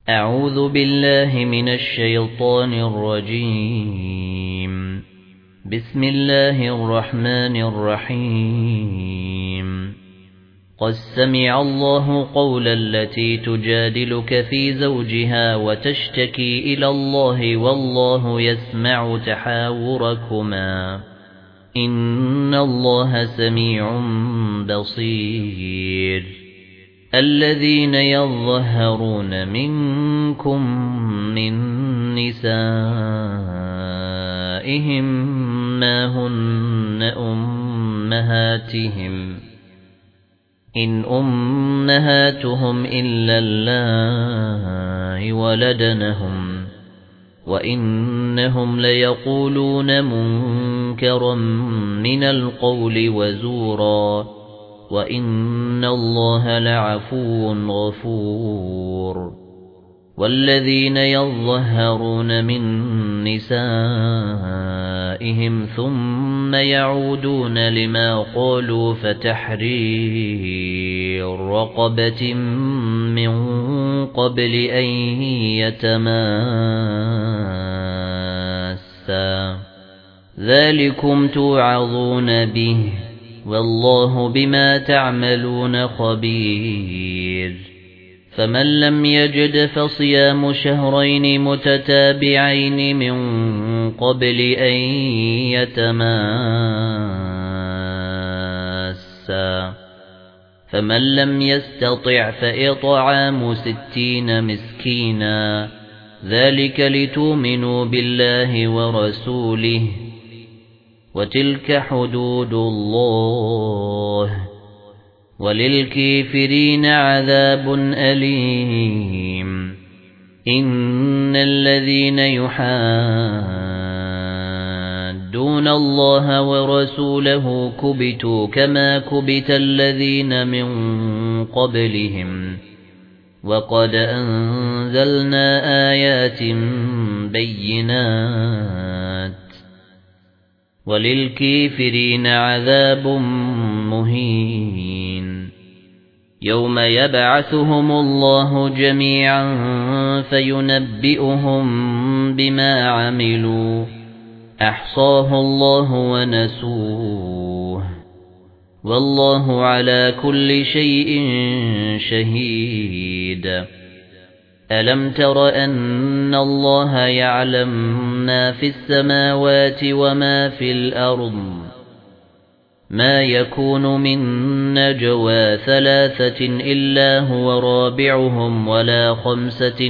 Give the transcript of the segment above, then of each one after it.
أعوذ بالله من الشيطان الرجيم. بسم الله الرحمن الرحيم. قد سمع الله قول التي تجادلك في زوجها وتشتكي إلى الله والله يسمع تحاوركما إن الله سميع بصير. الذين يظهرون منكم من نسائهم ما هن أمهاتهم إن أمهاتهم إلا اللائي ولدنهم وإنهم ليقولون منكرا من القول وزورا وَإِنَّ اللَّهَ لَعَفُوٌّ غَفُورٌ. وَالَّذِينَ يَظَّهَرُونَ مِن نِّسَائِهِمْ ثُمَّ يَعُودُونَ لِمَا قَالُوا فَتَحْرِيرُ رَقَبَةٍ مِّن قَبْلِ أَن يَتَمَاسَّا ذَلِكُمْ تُوعَظُونَ بِهِ والله بما تعملون خبير. فمن لم يجد فصيام شهرين متتابعين من قبل أن يتماسا فمن لم يستطع فإطعام 60 مسكينا ذلك لتؤمنوا بالله ورسوله وتلك حدود الله وللكافرين عذاب أليم. إن الذين يحادون الله ورسوله كبتوا كما كبت الذين من قبلهم وقد أنزلنا آيات بينات وللكافرين عذاب مهين. يوم يبعثهم الله جميعا فينبئهم بما عملوا أحصاه الله ونسوه والله على كل شيء شهيد. ألم تر أن الله يعلم ما في السماوات وما في الأرض ما يكون من نجوى 3 إلا هو رابعهم ولا 5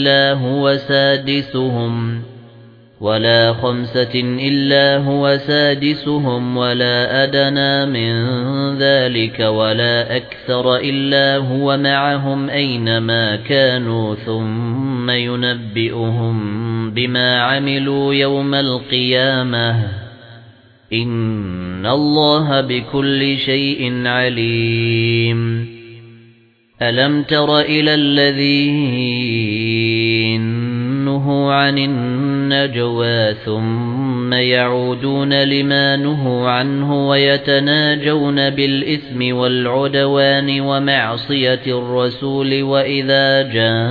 إلا هو سادسهم ولا أدنى من ذلك ولا أكثر إلا هو معهم أينما كانوا ثم ينبئهم بما عملوا يوم القيامة إن الله بكل شيء عليم. ألم تر إلى الذين نهوا عن النجوى ثم يعودون لما نهوا عنه ويتناجون بالإثم والعدوان ومعصية الرسول وإذا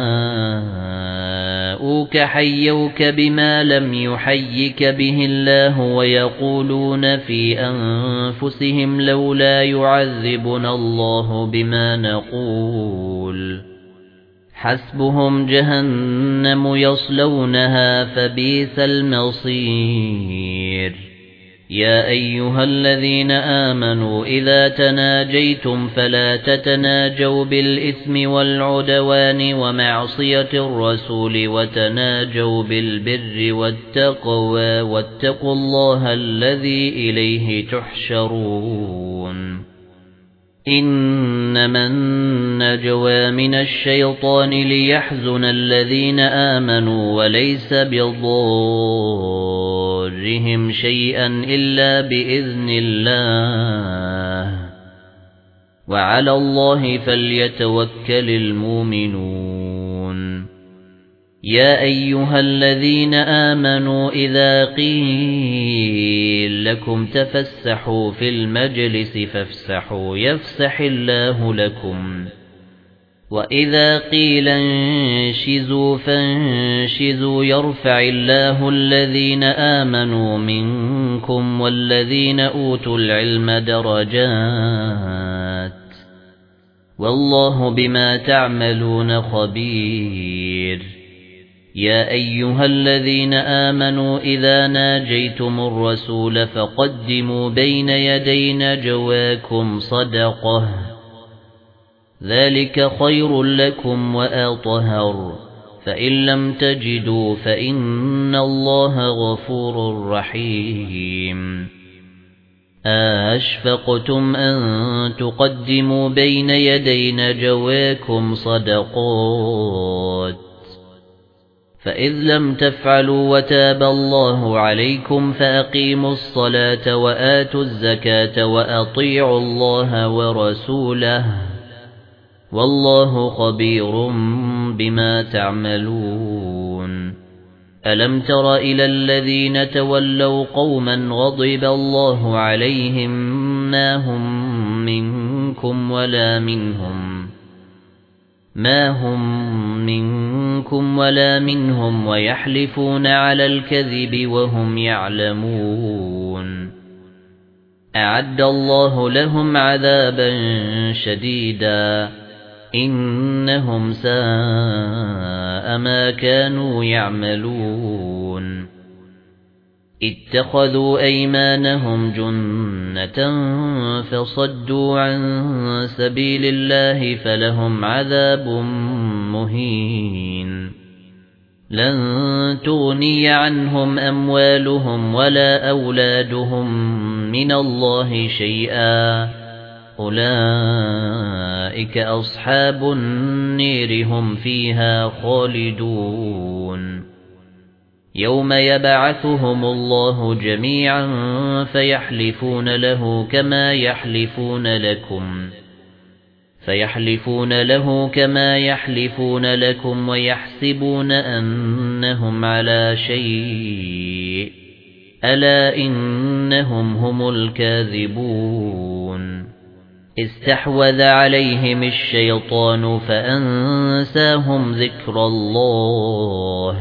جاءوك حيوك بما لم يحيك به الله ويقولون في أنفسهم لولا يعذبنا الله بما نقول حسبهم جهنم يصلونها فبئس المصير. يا أيها الذين آمنوا إذا تناجيتم فلا تتناجوا بالإثم والعدوان ومعصية الرسول وتناجوا بالبر والتقوى واتقوا الله الذي إليه تحشرون. إنما النجوى من الشيطان ليحزن الذين آمنوا وليس بضارهم شيئا إلا بإذن الله وعلى الله فليتوكل المؤمنون. يا أيها الذين آمنوا إذا قيل لكم تفسحوا في المجلس فافسحوا يفسح الله لكم وَإِذَا قِيلَ انشِزُوا فانشِزُوا يَرْفَعِ اللَّهُ الَّذِينَ آمَنُوا مِنكُمْ وَالَّذِينَ أُوتُوا الْعِلْمَ دَرَجَاتٍ وَاللَّهُ بِمَا تَعْمَلُونَ خَبِيرٌ يَا أَيُّهَا الَّذِينَ آمَنُوا إِذَا نَاجَيْتُمُ الرَّسُولَ فَقَدِّمُوا بَيْنَ يَدَيْ نَجْوَاكُمْ صَدَقَةً ذَلِكَ خَيْرٌ لَكُمْ وَأَطْهَرُ فَإِن لَّمْ تَجِدُوا فَإِنَّ اللَّهَ غَفُورٌ رَّحِيمٌ أَشْفَقْتُمْ أَن تُقَدِّمُوا بَيْنَ يَدَيْ نَجْوَاكُمْ صَدَقَاتٍ فَإِذْ لَمْ تَفْعَلُوا وَتَابَ اللَّهُ عَلَيْكُمْ فَأَقِيمُوا الصَّلَاةَ وَآتُوا الزَّكَاةَ وَأَطِيعُوا اللَّهَ وَرَسُولَهُ وَاللَّهُ خَبِيرٌ بِمَا تَعْمَلُونَ أَلَمْ تَرَ إِلَى الَّذِينَ تَوَلَّوْا قَوْمًا غَضِبَ اللَّهُ عَلَيْهِمْ مَا هُمْ مِنكُمْ وَلَا مِنْهُمْ وَيَحْلِفُونَ عَلَى الْكَذِبِ وَهُمْ يَعْلَمُونَ أَعَدَّ اللَّهُ لَهُمْ عَذَابًا شَدِيدًا إِنَّهُمْ سَاءَ مَا كَانُوا يَعْمَلُونَ اتَّخَذُوا أَيْمَانَهُمْ جُنَّةً فَصَدُّوا عَن سَبِيلِ اللَّهِ فَلَهُمْ عَذَابٌ مُهِينٌ لَن تُغْنِيَ عَنْهُمْ أَمْوَالُهُمْ وَلَا أَوْلَادُهُمْ مِنَ اللَّهِ شَيْئًا أُولَئِكَ أَصْحَابُ النِّيرِ هُمْ فِيهَا خَالِدُونَ يَوْمَ يَبْعَثُهُمُ اللَّهُ جَمِيعًا فَيَحْلِفُونَ له كَمَا يَحْلِفُونَ لَكُمْ وَيَحْسَبُونَ أَنَّهُمْ عَلَى شَيْءٍ أَلَا إِنَّهُمْ هُمُ الْكَاذِبُونَ استحوذ عليهم الشيطان فأنساهم ذكر الله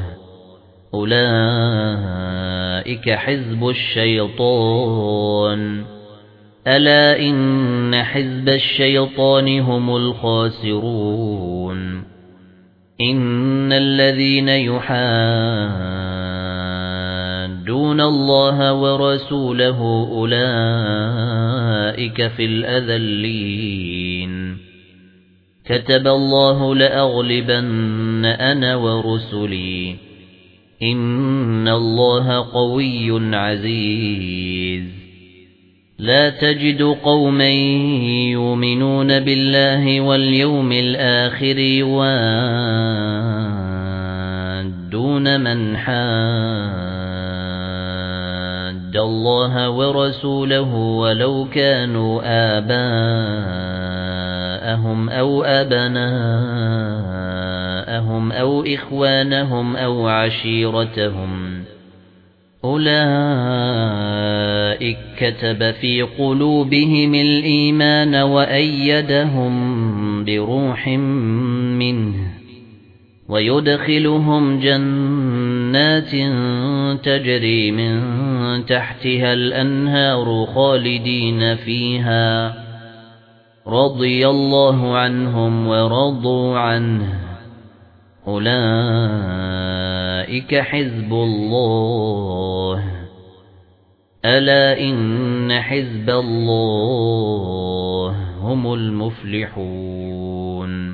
أولئك حزب الشيطان ألا إن حزب الشيطان هم الخاسرون إن الذين يحادون الله ورسوله أولئك في الأذلين كتب الله لأغلبن أنا ورسلي إن الله قوي عزيز لا تجد قوما يؤمنون بالله واليوم الآخر يوادون من حاد الله ورسوله ولو كانوا آباءهم أو أبناءهم أو إخوانهم أو عشيرتهم أولئك كتب في قلوبهم الإيمان وأيدهم بروح منه ويدخلهم جنات تجري من تحتها الأنهار خالدين فيها رضي الله عنهم ورضوا عنه أولئك حزب الله ألا إن حزب الله هم المفلحون